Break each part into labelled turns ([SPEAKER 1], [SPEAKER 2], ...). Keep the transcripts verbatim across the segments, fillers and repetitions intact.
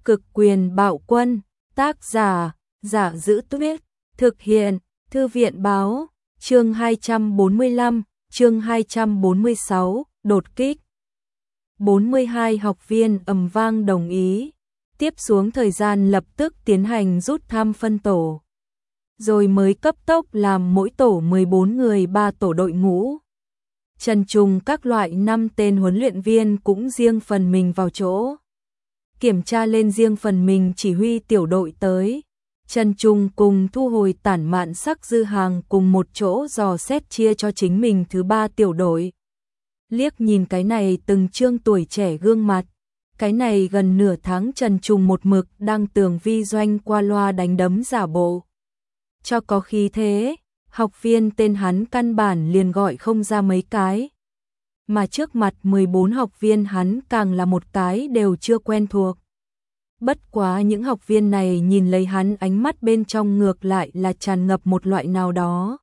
[SPEAKER 1] Cực quyền bạo quân, tác giả, Giả Giữ Tuyết, thực hiện, Thư viện báo, chương hai trăm bốn mươi lăm, chương hai trăm bốn mươi sáu, đột kích. bốn mươi hai học viên ầm vang đồng ý, tiếp xuống thời gian lập tức tiến hành rút thăm phân tổ. Rồi mới cấp tốc làm mỗi tổ mười bốn người ba tổ đội ngũ. Trần trùng các loại năm tên huấn luyện viên cũng riêng phần mình vào chỗ. Kiểm tra lên riêng phần mình chỉ huy tiểu đội tới. Trần Trung cùng thu hồi tản mạn sắc dư hàng cùng một chỗ dò xét chia cho chính mình thứ ba tiểu đội. Liếc nhìn cái này từng trương tuổi trẻ gương mặt. Cái này gần nửa tháng Trần Trung một mực đang tường vi doanh qua loa đánh đấm giả bộ. Cho có khí thế, học viên tên hắn căn bản liền gọi không ra mấy cái. Mà trước mặt mười bốn học viên hắn càng là một cái đều chưa quen thuộc. Bất quá những học viên này nhìn lấy hắn ánh mắt bên trong ngược lại là tràn ngập một loại nào đó.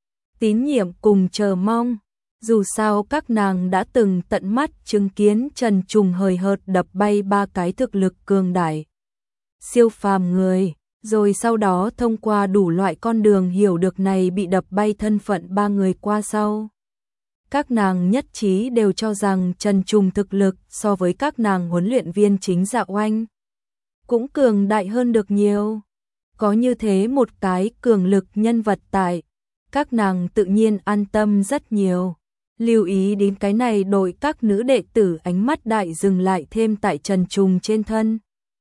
[SPEAKER 1] Tín nhiệm cùng chờ mong. Dù sao các nàng đã từng tận mắt chứng kiến Trần Trùng hời hợt đập bay ba cái thực lực cường đại. Siêu phàm người. Rồi sau đó thông qua đủ loại con đường hiểu được này bị đập bay thân phận ba người qua sau. Các nàng nhất trí đều cho rằng Trần Trùng thực lực so với các nàng huấn luyện viên chính Dạ Oanh cũng cường đại hơn được nhiều. Có như thế một cái cường lực nhân vật tại, các nàng tự nhiên an tâm rất nhiều. Lưu ý đến cái này đội các nữ đệ tử ánh mắt đại dừng lại thêm tại Trần Trùng trên thân.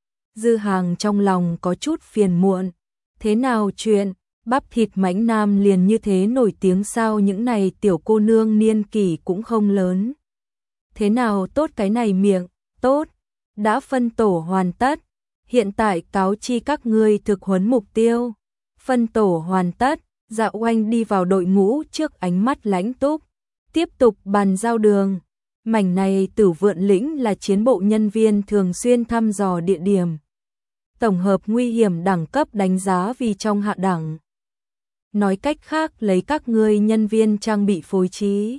[SPEAKER 1] Dư hàng trong lòng có chút phiền muộn. Thế nào chuyện, bắp thịt mãnh nam liền như thế nổi tiếng sao, những này tiểu cô nương niên kỷ cũng không lớn. Thế nào tốt cái này miệng, tốt, đã phân tổ hoàn tất. Hiện tại cáo chi các ngươi thực huấn mục tiêu. Phân tổ hoàn tất, Dạ Oanh đi vào đội ngũ trước ánh mắt lãnh túc. Tiếp tục bàn giao đường. Mảnh này Tử Vượn Lĩnh là chiến bộ nhân viên thường xuyên thăm dò địa điểm. Tổng hợp nguy hiểm đẳng cấp đánh giá vì trong hạ đẳng. Nói cách khác lấy các ngươi nhân viên trang bị phối trí.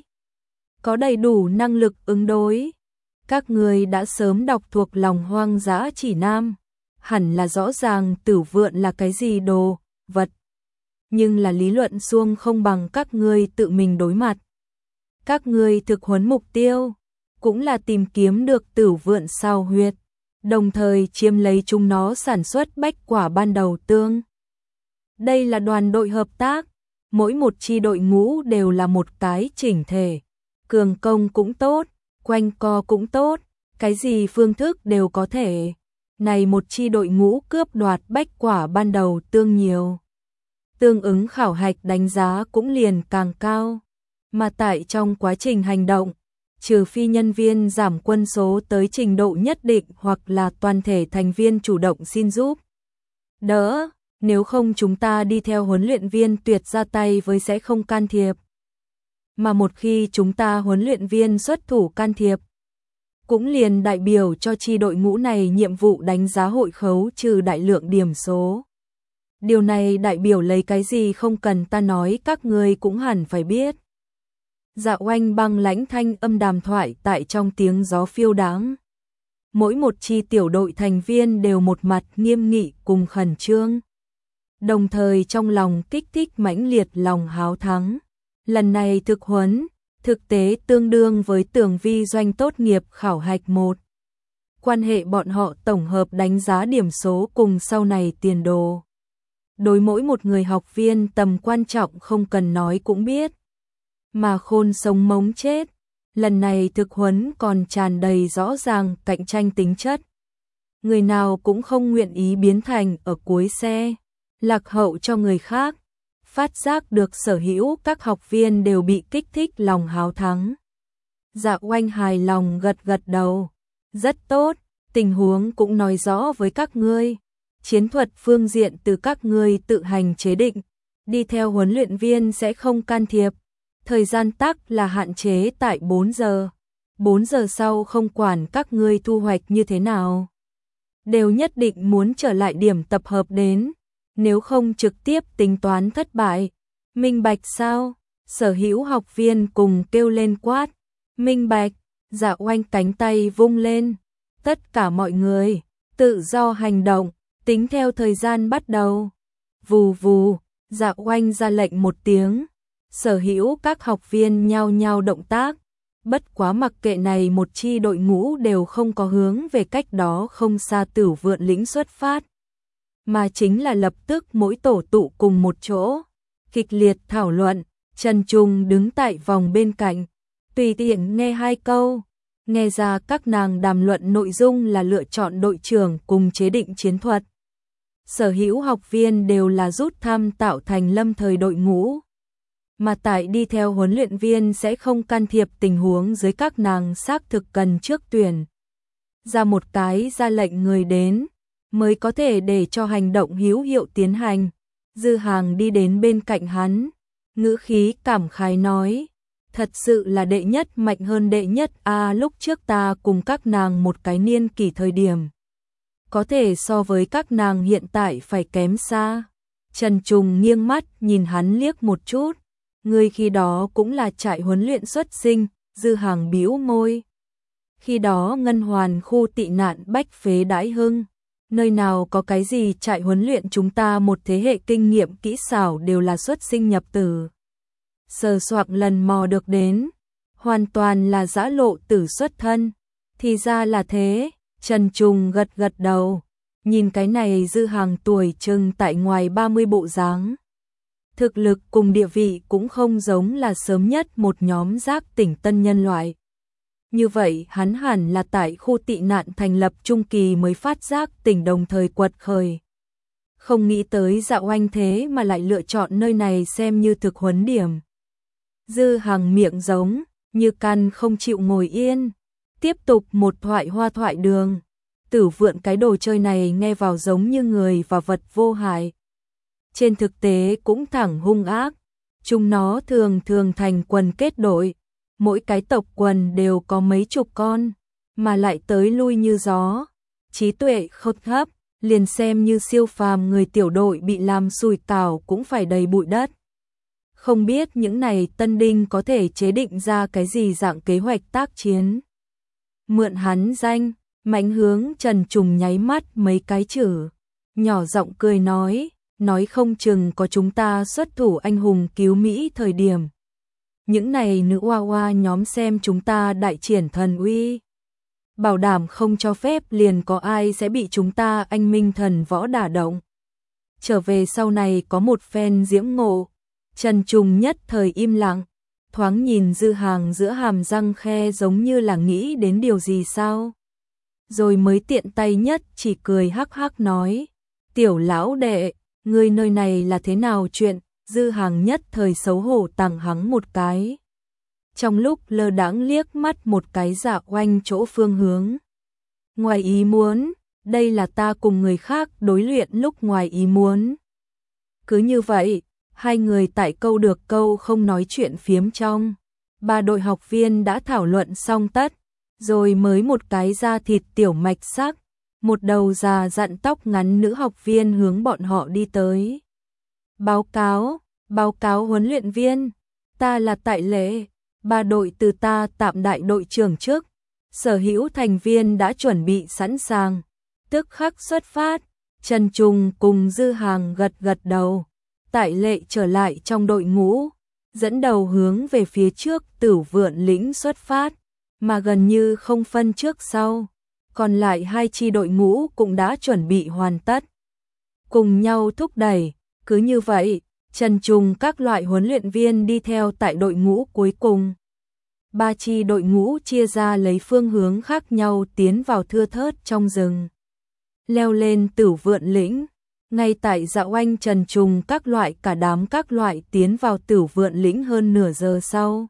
[SPEAKER 1] Có đầy đủ năng lực ứng đối. Các ngươi đã sớm đọc thuộc lòng hoang dã chỉ nam. Hẳn là rõ ràng Tử Vượn là cái gì đồ, vật. Nhưng là lý luận xuông không bằng các ngươi tự mình đối mặt. Các ngươi thực huấn mục tiêu, cũng là tìm kiếm được Tử Vượn sao huyệt, đồng thời chiếm lấy chúng nó sản xuất bách quả ban đầu tương. Đây là đoàn đội hợp tác, mỗi một chi đội ngũ đều là một cái chỉnh thể. Cường công cũng tốt, quanh co cũng tốt, cái gì phương thức đều có thể. Này một chi đội ngũ cướp đoạt bách quả ban đầu tương nhiều. Tương ứng khảo hạch đánh giá cũng liền càng cao. Mà tại trong quá trình hành động, trừ phi nhân viên giảm quân số tới trình độ nhất định hoặc là toàn thể thành viên chủ động xin giúp đỡ, nếu không chúng ta đi theo huấn luyện viên tuyệt ra tay với sẽ không can thiệp. Mà một khi chúng ta huấn luyện viên xuất thủ can thiệp, cũng liền đại biểu cho chi đội ngũ này nhiệm vụ đánh giá hội khấu trừ đại lượng điểm số. Điều này đại biểu lấy cái gì không cần ta nói các ngươi cũng hẳn phải biết. Dạ Oanh băng lãnh thanh âm đàm thoại tại trong tiếng gió phiêu đáng. Mỗi một chi tiểu đội thành viên đều một mặt nghiêm nghị cùng khẩn trương. Đồng thời trong lòng kích thích mãnh liệt lòng háo thắng. Lần này thực huấn, thực tế tương đương với tường vi doanh tốt nghiệp khảo hạch một. Quan hệ bọn họ tổng hợp đánh giá điểm số cùng sau này tiền đồ. Đối mỗi một người học viên tầm quan trọng không cần nói cũng biết. Mà khôn sống mống chết, lần này thực huấn còn tràn đầy rõ ràng cạnh tranh tính chất. Người nào cũng không nguyện ý biến thành ở cuối xe, lạc hậu cho người khác. Phát giác được sở hữu các học viên đều bị kích thích lòng háo thắng. Dạ Oanh hài lòng gật gật đầu. Rất tốt, tình huống cũng nói rõ với các ngươi. Chiến thuật phương diện từ các ngươi tự hành chế định. Đi theo huấn luyện viên sẽ không can thiệp. Thời gian tắc là hạn chế tại bốn giờ. bốn giờ sau không quản các ngươi thu hoạch như thế nào. Đều nhất định muốn trở lại điểm tập hợp đến. Nếu không trực tiếp tính toán thất bại. Minh bạch sao? Sở hữu học viên cùng kêu lên quát. Minh bạch, Dạ Oanh cánh tay vung lên. Tất cả mọi người, tự do hành động, tính theo thời gian bắt đầu. Vù vù, Dạ Oanh ra lệnh một tiếng, sở hữu các học viên nhao nhao động tác, bất quá mặc kệ này một chi đội ngũ đều không có hướng về cách đó không xa Tử Vượn lĩnh xuất phát, mà chính là lập tức mỗi tổ tụ cùng một chỗ, kịch liệt thảo luận. Trần Trùng đứng tại vòng bên cạnh, tùy tiện nghe hai câu, nghe ra các nàng đàm luận nội dung là lựa chọn đội trưởng cùng chế định chiến thuật. Sở hữu học viên đều là rút thăm tạo thành lâm thời đội ngũ, mà tại đi theo huấn luyện viên sẽ không can thiệp tình huống dưới các nàng xác thực cần trước tuyển ra một cái ra lệnh người đến, mới có thể để cho hành động hữu hiệu tiến hành. Dư Hàng đi đến bên cạnh hắn, ngữ khí cảm khái nói, thật sự là đệ nhất mạnh hơn đệ nhất a à, lúc trước ta cùng các nàng một cái niên kỷ thời điểm, có thể so với các nàng hiện tại phải kém xa. Trần Trùng nghiêng mắt nhìn hắn liếc một chút, người khi đó cũng là trại huấn luyện xuất sinh. Dư Hàng bĩu môi, khi đó Ngân Hoàn khu tị nạn bách phế đãi hưng, nơi nào có cái gì trại huấn luyện, chúng ta một thế hệ kinh nghiệm kỹ xảo đều là xuất sinh nhập tử. Sờ soạng lần mò được đến, hoàn toàn là giã lộ tử xuất thân. Thì ra là thế, Trần Trùng gật gật đầu, nhìn cái này Dư Hàng tuổi chừng tại ngoài ba mươi bộ dáng. Thực lực cùng địa vị cũng không giống là sớm nhất một nhóm giác tỉnh tân nhân loại. Như vậy hắn hẳn là tại khu tị nạn thành lập trung kỳ mới phát giác tỉnh đồng thời quật khởi. Không nghĩ tới Dạ Oanh thế mà lại lựa chọn nơi này xem như thực huấn điểm. Dư Hàng miệng giống như căn không chịu ngồi yên, tiếp tục một thoại hoa thoại đường. Tử Vượn cái đồ chơi này nghe vào giống như người và vật vô hại, trên thực tế cũng thẳng hung ác. Chúng nó thường thường thành quần kết đội, mỗi cái tộc quần đều có mấy chục con, mà lại tới lui như gió, trí tuệ không thấp, liền xem như siêu phàm người tiểu đội bị làm sùi cảo cũng phải đầy bụi đất. Không biết những này tân đinh có thể chế định ra cái gì dạng kế hoạch tác chiến. Mượn hắn danh, Mạnh hướng Trần Trùng nháy mắt mấy cái chữ, nhỏ giọng cười nói, nói không chừng có chúng ta xuất thủ anh hùng cứu Mỹ thời điểm. Những này nữ oa oa nhóm xem chúng ta đại triển thần uy, bảo đảm không cho phép liền có ai sẽ bị chúng ta anh minh thần võ đả động. Trở về sau này có một phen diễm ngộ. Trần Trùng nhất thời im lặng, thoáng nhìn Dư Hàng giữa hàm răng khe giống như là nghĩ đến điều gì sao. Rồi mới tiện tay nhất chỉ cười hắc hắc nói, tiểu lão đệ, ngươi nơi này là thế nào chuyện. Dư Hàng nhất thời xấu hổ tằng hắng một cái, trong lúc lơ đãng liếc mắt một cái Dạ Oanh chỗ phương hướng. Ngoài ý muốn, đây là ta cùng người khác đối luyện lúc ngoài ý muốn. Cứ như vậy, hai người tại câu được câu không nói chuyện phiếm trong. Ba đội học viên đã thảo luận xong tất, rồi mới một cái da thịt tiểu mạch sắc, một đầu già dặn tóc ngắn nữ học viên hướng bọn họ đi tới. Báo cáo, báo cáo huấn luyện viên, ta là Tại Lệ, ba đội từ ta tạm đại đội trưởng trước, sở hữu thành viên đã chuẩn bị sẵn sàng, tức khắc xuất phát. Trần Trùng cùng Dư Hàng gật gật đầu, Tại Lệ trở lại trong đội ngũ, dẫn đầu hướng về phía trước Tử Vượn lĩnh xuất phát, mà gần như không phân trước sau, còn lại hai chi đội ngũ cũng đã chuẩn bị hoàn tất, cùng nhau thúc đẩy. Cứ như vậy, Trần Trùng các loại huấn luyện viên đi theo tại đội ngũ cuối cùng. Ba chi đội ngũ chia ra lấy phương hướng khác nhau tiến vào thưa thớt trong rừng. Leo lên Tử Vượn lĩnh, ngay tại Dạ Oanh Trần Trùng các loại cả đám các loại tiến vào Tử Vượn lĩnh hơn nửa giờ sau.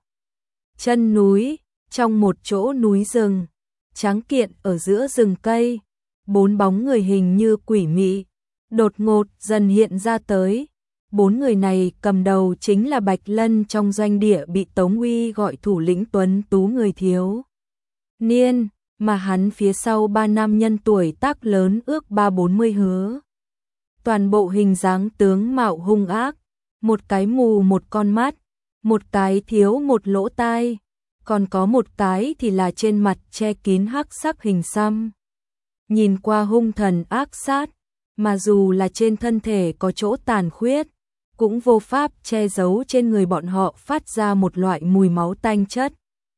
[SPEAKER 1] Chân núi, trong một chỗ núi rừng, tráng kiện ở giữa rừng cây, bốn bóng người hình như quỷ mị đột ngột dần hiện ra tới. Bốn người này cầm đầu chính là Bạch Lân trong doanh địa bị Tống Uy gọi thủ lĩnh tuấn tú người thiếu niên, mà hắn phía sau ba nam nhân tuổi tác lớn ước ba bốn mươi hứa. Toàn bộ hình dáng tướng mạo hung ác, một cái mù một con mắt, một cái thiếu một lỗ tai, còn có một cái thì là trên mặt che kín hắc sắc hình xăm. nhìn qua hung thần ác sát, mà dù là trên thân thể có chỗ tàn khuyết, cũng vô pháp che giấu trên người bọn họ phát ra một loại mùi máu tanh chất.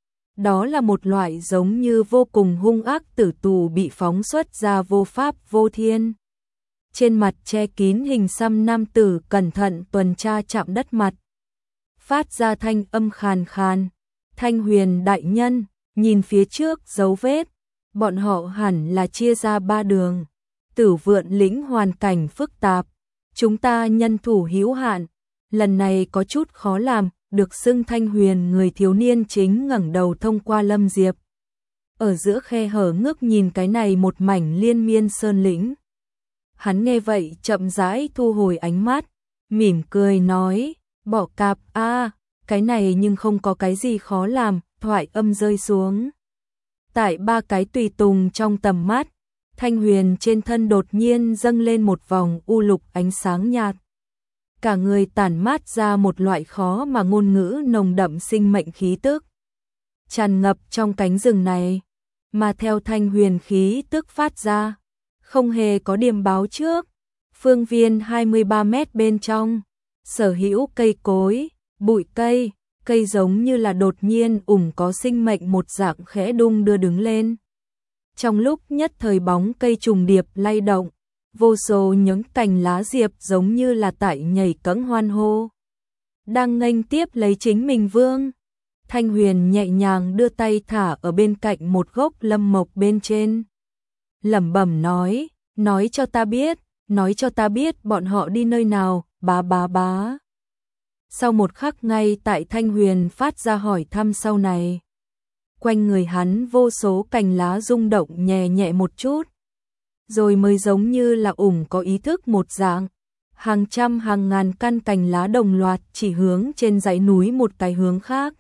[SPEAKER 1] Đó là một loại giống như vô cùng hung ác tử tù bị phóng xuất ra vô pháp vô thiên. Trên mặt che kín hình xăm nam tử cẩn thận tuần tra chạm đất mặt. Phát ra thanh âm khàn khàn. Thanh Huyền đại nhân, nhìn phía trước dấu vết. Bọn họ hẳn là chia ra ba đường. Tử Vượn lĩnh hoàn cảnh phức tạp. Chúng ta nhân thủ hữu hạn. Lần này có chút khó làm. Được xưng Thanh Huyền người thiếu niên chính ngẩng đầu thông qua Lâm Diệp. Ở giữa khe hở ngước nhìn cái này một mảnh liên miên sơn lĩnh. Hắn nghe vậy chậm rãi thu hồi ánh mắt, mỉm cười nói, bỏ cạp a, cái này nhưng không có cái gì khó làm, thoại âm rơi xuống. Tại ba cái tùy tùng trong tầm mắt, Thanh Huyền trên thân đột nhiên dâng lên một vòng u lục ánh sáng nhạt. Cả người tản mát ra một loại khó mà ngôn ngữ nồng đậm sinh mệnh khí tức. Tràn ngập trong cánh rừng này, mà theo Thanh Huyền khí tức phát ra, không hề có điểm báo trước. Phương viên hai mươi ba mét bên trong, sở hữu cây cối, bụi cây, cây giống như là đột nhiên ủng có sinh mệnh một dạng khẽ đung đưa đứng lên. Trong lúc nhất thời bóng cây trùng điệp lay động, vô số những cành lá diệp giống như là tại nhảy cẫng hoan hô. Đang nghênh tiếp lấy chính mình vương. Thanh Huyền nhẹ nhàng đưa tay thả ở bên cạnh một gốc lâm mộc bên trên. Lẩm bẩm nói, nói cho ta biết, nói cho ta biết bọn họ đi nơi nào, bá bá bá. Sau một khắc ngay tại Thanh Huyền phát ra hỏi thăm sau này. Quanh người hắn vô số cành lá rung động nhẹ nhẹ một chút. Rồi mới giống như là ủng có ý thức một dạng. Hàng trăm hàng ngàn căn cành lá đồng loạt chỉ hướng trên dãy núi một cái hướng khác.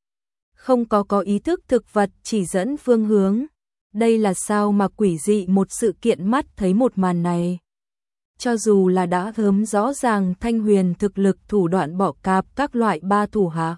[SPEAKER 1] Không có có ý thức thực vật chỉ dẫn phương hướng. Đây là sao mà quỷ dị một sự kiện mắt thấy một màn này. Cho dù là đã thớm rõ ràng Thanh Huyền thực lực thủ đoạn bỏ cạp các loại ba thủ hạ,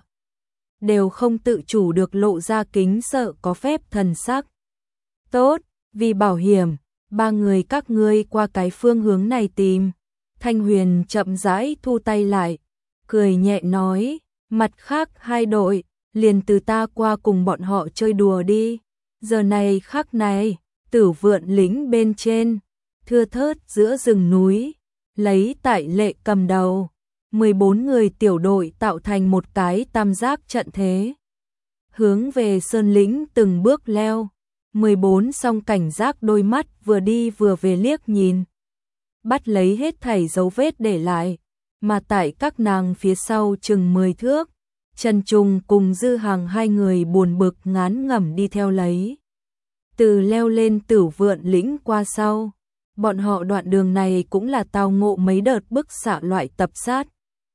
[SPEAKER 1] đều không tự chủ được lộ ra kính sợ có phép thần sắc. Tốt, vì bảo hiểm, ba người các ngươi qua cái phương hướng này tìm. Thanh Huyền chậm rãi thu tay lại, cười nhẹ nói, mặt khác hai đội, liền từ ta qua cùng bọn họ chơi đùa đi. Giờ này khắc này, Tử Vượn lĩnh bên trên, thưa thớt giữa rừng núi, lấy Tại Lệ cầm đầu, mười bốn người tiểu đội tạo thành một cái tam giác trận thế. Hướng về sơn lĩnh từng bước leo, mười bốn song cảnh giác đôi mắt vừa đi vừa về liếc nhìn. Bắt lấy hết thảy dấu vết để lại, mà tại các nàng phía sau chừng mười thước. Trần Trùng cùng Dư Hàng hai người buồn bực ngán ngẩm đi theo lấy. Từ leo lên Tử Vượn lĩnh qua sau, bọn họ đoạn đường này cũng là tao ngộ mấy đợt bức xạ loại tập sát.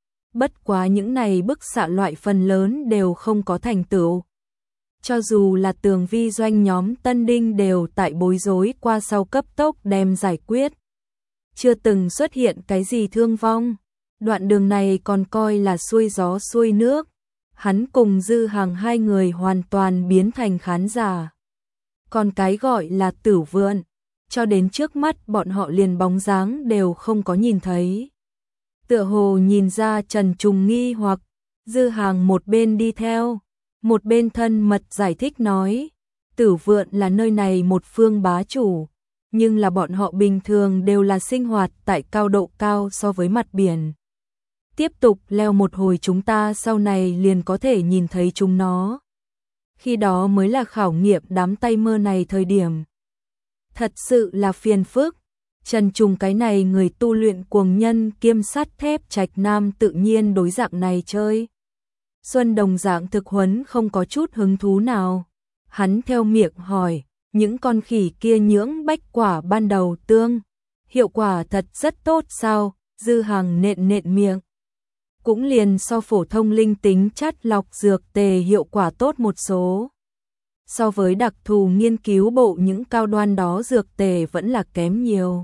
[SPEAKER 1] Bất quá những này bức xạ loại phần lớn đều không có thành tựu. Cho dù là Tường Vi doanh nhóm Tân Đinh đều tại bối rối qua sau cấp tốc đem giải quyết. Chưa từng xuất hiện cái gì thương vong. Đoạn đường này còn coi là xuôi gió xuôi nước. Hắn cùng Dư Hàng hai người hoàn toàn biến thành khán giả. Còn cái gọi là Tử Vượn, cho đến trước mắt bọn họ liền bóng dáng đều không có nhìn thấy. Tựa hồ nhìn ra Trần Trùng nghi hoặc, Dư Hàng một bên đi theo, một bên thân mật giải thích nói, Tử Vượn là nơi này một phương bá chủ, nhưng là bọn họ bình thường đều là sinh hoạt tại cao độ cao so với mặt biển. Tiếp tục leo một hồi chúng ta sau này liền có thể nhìn thấy chúng nó. Khi đó mới là khảo nghiệm đám tay mơ này thời điểm. Thật sự là phiền phức. Trần Trùng cái này người tu luyện cuồng nhân kiêm sắt thép Trạch Nam tự nhiên đối dạng này chơi. Xuân đồng dạng thực huấn không có chút hứng thú nào. Hắn theo miệng hỏi, những con khỉ kia nhưỡng bách quả ban đầu tương, hiệu quả thật rất tốt sao? Dư Hàng nện nện miệng. Cũng liền so phổ thông linh tính chắt lọc dược tề hiệu quả tốt một số. So với đặc thù nghiên cứu bộ những cao đoan đó dược tề vẫn là kém nhiều.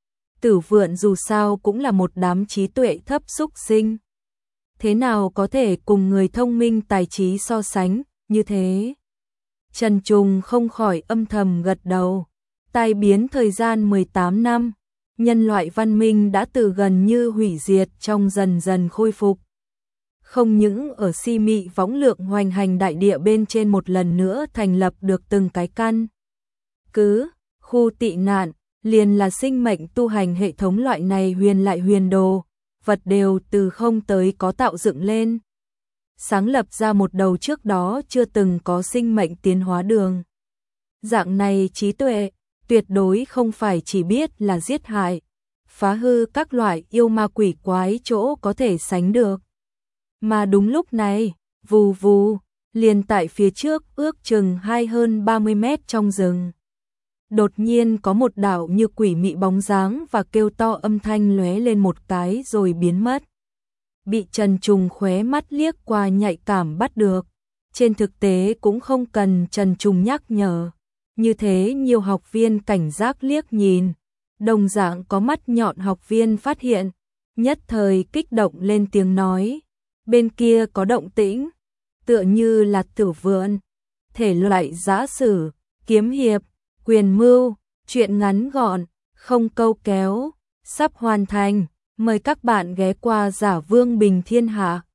[SPEAKER 1] Tử Vượn dù sao cũng là một đám trí tuệ thấp xúc sinh. Thế nào có thể cùng người thông minh tài trí so sánh như thế? Trần Trùng không khỏi âm thầm gật đầu. Tai biến thời gian mười tám năm, nhân loại văn minh đã từ gần như hủy diệt trong dần dần khôi phục. Không những ở si mị võng lượng hoành hành đại địa bên trên một lần nữa thành lập được từng cái căn cứ, khu tị nạn, liền là sinh mệnh tu hành hệ thống loại này huyền lại huyền đồ, vật đều từ không tới có tạo dựng lên. Sáng lập ra một đầu trước đó chưa từng có sinh mệnh tiến hóa đường. Dạng này trí tuệ, tuyệt đối không phải chỉ biết là giết hại, phá hư các loại yêu ma quỷ quái chỗ có thể sánh được. Mà đúng lúc này, vù vù, liền tại phía trước ước chừng hai hơn ba mươi mét trong rừng. Đột nhiên có một đạo như quỷ mị bóng dáng và kêu to âm thanh lóe lên một cái rồi biến mất. Bị Trần Trùng khóe mắt liếc qua nhạy cảm bắt được. Trên thực tế cũng không cần Trần Trùng nhắc nhở. Như thế nhiều học viên cảnh giác liếc nhìn. Đồng dạng có mắt nhọn học viên phát hiện. Nhất thời kích động lên tiếng nói. Bên kia có động tĩnh. Tựa như là tử vượn. Thể loại giã sử, kiếm hiệp, quyền mưu, truyện ngắn gọn, không câu kéo. Sắp hoàn thành. Mời các bạn ghé qua Giả Vương Bình Thiên Hạ.